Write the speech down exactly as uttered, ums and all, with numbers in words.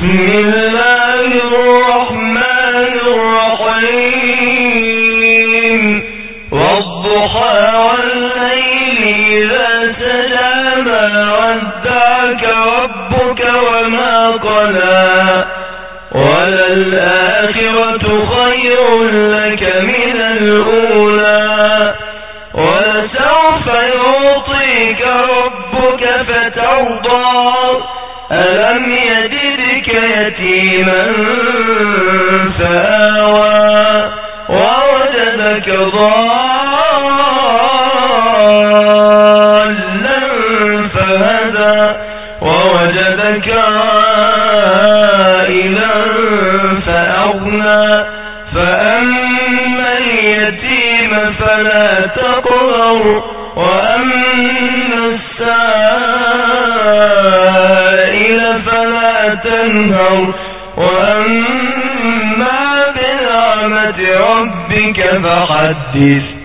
بسم الله الرحمن الرحيم والضحى والليل إذا سجى ما ودعك ربك وما قلى وللآخرة خير لك من الأولى ولسوف يعطيك ربك فترضى ألم يجدك يتيما فآوى ووجدك ضالا فهدى ووجدك عائلا فأغنى فأما اليتيم فلا تقهر وأما السائل فلا تنهر وأما بنعمة ربك فحدث